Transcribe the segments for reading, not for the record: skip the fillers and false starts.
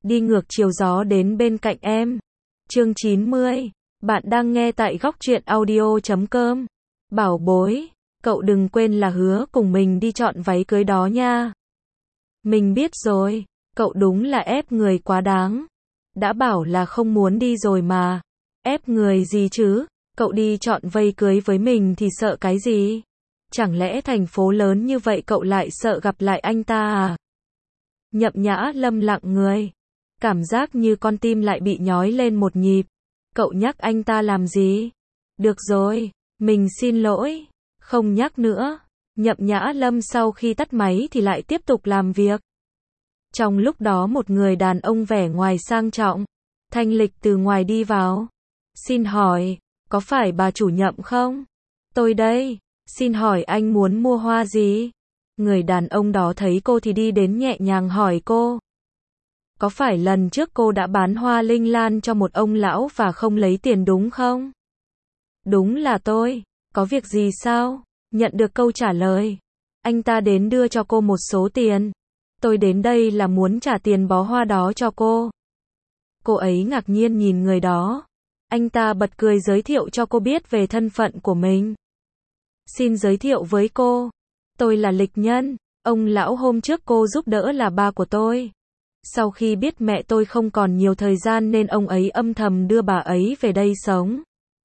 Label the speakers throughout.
Speaker 1: đi ngược chiều gió đến bên cạnh em. Chương 90. Bạn đang nghe tại góc truyện audio.com. Bảo bối, cậu đừng quên là hứa cùng mình đi chọn váy cưới đó nha. Mình biết rồi, cậu đúng là ép người quá đáng. Đã bảo là không muốn đi rồi mà. Ép người gì chứ, cậu đi chọn váy cưới với mình thì sợ cái gì? Chẳng lẽ thành phố lớn như vậy cậu lại sợ gặp lại anh ta à? Nhậm Nhã Lâm lặng người. Cảm giác như con tim lại bị nhói lên một nhịp. Cậu nhắc anh ta làm gì? Được rồi, mình xin lỗi. Không nhắc nữa. Nhậm Nhã Lâm sau khi tắt máy thì lại tiếp tục làm việc. Trong lúc đó một người đàn ông vẻ ngoài sang trọng, thanh lịch từ ngoài đi vào. Xin hỏi, có phải bà chủ Nhậm không? Tôi đây. Xin hỏi anh muốn mua hoa gì? Người đàn ông đó thấy cô thì đi đến nhẹ nhàng hỏi cô. Có phải lần trước cô đã bán hoa linh lan cho một ông lão và không lấy tiền đúng không? Đúng là tôi. Có việc gì sao? Nhận được câu trả lời. Anh ta đến đưa cho cô một số tiền. Tôi đến đây là muốn trả tiền bó hoa đó cho cô. Cô ấy ngạc nhiên nhìn người đó. Anh ta bật cười giới thiệu cho cô biết về thân phận của mình. Xin giới thiệu với cô. Tôi là Lịch Nhân. Ông lão hôm trước cô giúp đỡ là ba của tôi. Sau khi biết mẹ tôi không còn nhiều thời gian nên ông ấy âm thầm đưa bà ấy về đây sống.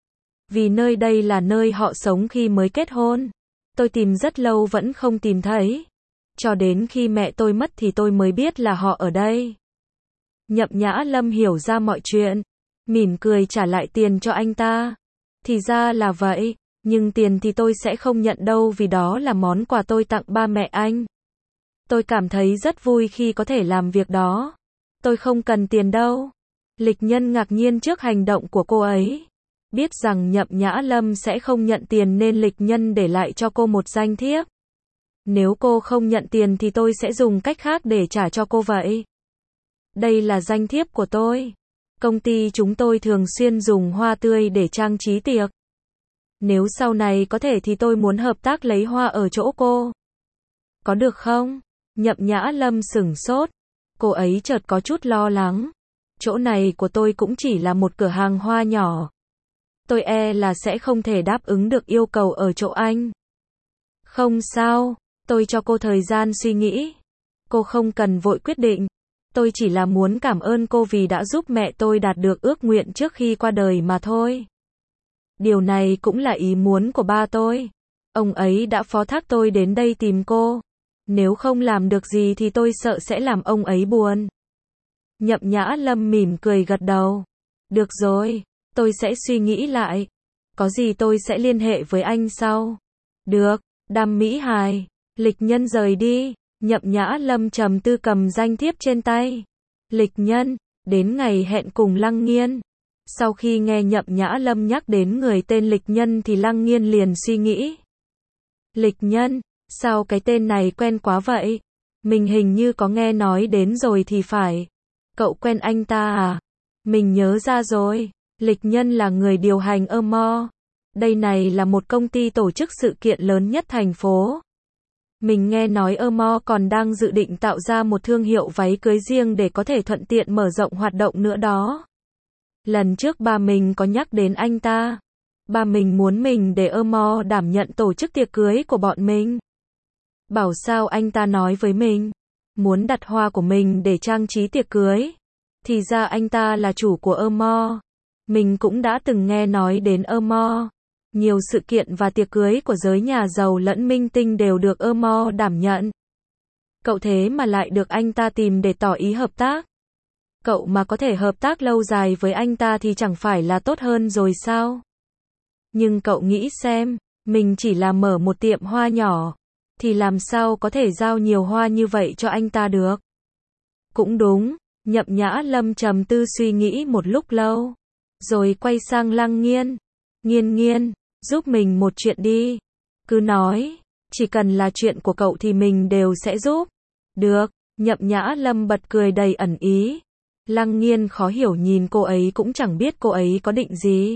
Speaker 1: Vì nơi đây là nơi họ sống khi mới kết hôn. Tôi tìm rất lâu vẫn không tìm thấy. Cho đến khi mẹ tôi mất thì tôi mới biết là họ ở đây. Nhậm Nhã Lâm hiểu ra mọi chuyện. Mỉm cười trả lại tiền cho anh ta. Thì ra là vậy. Nhưng tiền thì tôi sẽ không nhận đâu vì đó là món quà tôi tặng ba mẹ anh. Tôi cảm thấy rất vui khi có thể làm việc đó. Tôi không cần tiền đâu. Lịch Nhân ngạc nhiên trước hành động của cô ấy. Biết rằng Nhậm Nhã Lâm sẽ không nhận tiền nên Lịch Nhân để lại cho cô một danh thiếp. Nếu cô không nhận tiền thì tôi sẽ dùng cách khác để trả cho cô vậy. Đây là danh thiếp của tôi. Công ty chúng tôi thường xuyên dùng hoa tươi để trang trí tiệc. Nếu sau này có thể thì tôi muốn hợp tác lấy hoa ở chỗ cô. Có được không? Nhậm Nhã Lâm sửng sốt. Cô ấy chợt có chút lo lắng. Chỗ này của tôi cũng chỉ là một cửa hàng hoa nhỏ. Tôi e là sẽ không thể đáp ứng được yêu cầu ở chỗ anh. Không sao, tôi cho cô thời gian suy nghĩ. Cô không cần vội quyết định. Tôi chỉ là muốn cảm ơn cô vì đã giúp mẹ tôi đạt được ước nguyện trước khi qua đời mà thôi. Điều này cũng là ý muốn của ba tôi. Ông ấy đã phó thác tôi đến đây tìm cô. Nếu không làm được gì thì tôi sợ sẽ làm ông ấy buồn. Nhậm Nhã Lâm mỉm cười gật đầu. Được rồi, tôi sẽ suy nghĩ lại. Có gì tôi sẽ liên hệ với anh sau. Được, Đam Mỹ Hài. Lịch Nhân rời đi. Nhậm Nhã Lâm trầm tư cầm danh thiếp trên tay. Lịch Nhân, đến ngày hẹn cùng Lăng Nghiên. Sau khi nghe Nhậm Nhã Lâm nhắc đến người tên Lịch Nhân thì Lăng Nghiên liền suy nghĩ. Lịch Nhân, sao cái tên này quen quá vậy? Mình hình như có nghe nói đến rồi thì phải. Cậu quen anh ta à? Mình nhớ ra rồi. Lịch Nhân là người điều hành Amo. Đây này là một công ty tổ chức sự kiện lớn nhất thành phố. Mình nghe nói Amo còn đang dự định tạo ra một thương hiệu váy cưới riêng để có thể thuận tiện mở rộng hoạt động nữa đó. Lần trước ba mình có nhắc đến anh ta. Ba mình muốn mình để Amo đảm nhận tổ chức tiệc cưới của bọn mình. Bảo sao anh ta nói với mình. Muốn đặt hoa của mình để trang trí tiệc cưới. Thì ra anh ta là chủ của Amo. Mình cũng đã từng nghe nói đến Amo. Nhiều sự kiện và tiệc cưới của giới nhà giàu lẫn minh tinh đều được Amo đảm nhận. Cậu thế mà lại được anh ta tìm để tỏ ý hợp tác. Cậu mà có thể hợp tác lâu dài với anh ta thì chẳng phải là tốt hơn rồi sao? Nhưng cậu nghĩ xem, mình chỉ là mở một tiệm hoa nhỏ, thì làm sao có thể giao nhiều hoa như vậy cho anh ta được? Cũng đúng, Nhậm Nhã Lâm trầm tư suy nghĩ một lúc lâu, rồi quay sang Lăng Nghiên. Nghiên Nghiên, giúp mình một chuyện đi. Cứ nói, chỉ cần là chuyện của cậu thì mình đều sẽ giúp. Được, Nhậm Nhã Lâm bật cười đầy ẩn ý. Lăng Nghiên khó hiểu nhìn cô ấy cũng chẳng biết cô ấy có định gì.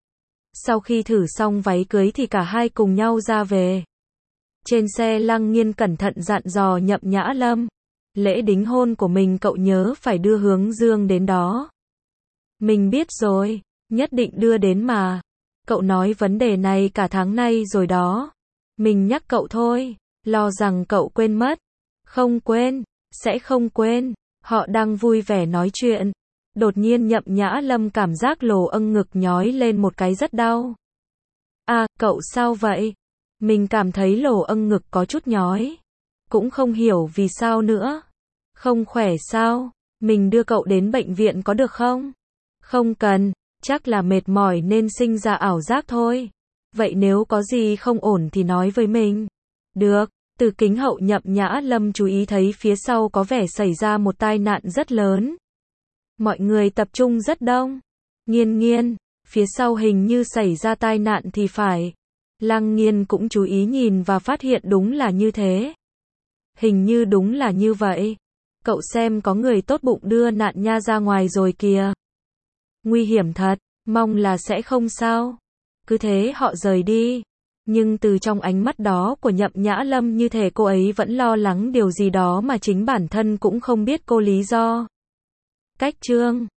Speaker 1: Sau khi thử xong váy cưới thì cả hai cùng nhau ra về. Trên xe Lăng Nghiên cẩn thận dặn dò Nhậm Nhã Lâm. Lễ đính hôn của mình cậu nhớ phải đưa Hướng Dương đến đó. Mình biết rồi, nhất định đưa đến mà. Cậu nói vấn đề này cả tháng nay rồi đó. Mình nhắc cậu thôi, lo rằng cậu quên mất. Không quên, sẽ không quên. Họ đang vui vẻ nói chuyện. Đột nhiên Nhậm Nhã Lâm cảm giác lồ âng ngực nhói lên một cái rất đau. À, cậu sao vậy? Mình cảm thấy lồ âng ngực có chút nhói. Cũng không hiểu vì sao nữa. Không khỏe sao? Mình đưa cậu đến bệnh viện có được không? Không cần, chắc là mệt mỏi nên sinh ra ảo giác thôi. Vậy nếu có gì không ổn thì nói với mình. Được, từ kính hậu Nhậm Nhã Lâm chú ý thấy phía sau có vẻ xảy ra một tai nạn rất lớn. Mọi người tập trung rất đông. Nghiên Nghiên, phía sau hình như xảy ra tai nạn thì phải. Lăng Nghiên cũng chú ý nhìn và phát hiện đúng là như thế. Hình như đúng là như vậy. Cậu xem có người tốt bụng đưa nạn nha ra ngoài rồi kìa. Nguy hiểm thật, mong là sẽ không sao. Cứ thế họ rời đi. Nhưng từ trong ánh mắt đó của Nhậm Nhã Lâm như thể cô ấy vẫn lo lắng điều gì đó mà chính bản thân cũng không biết cô lý do. Cách chương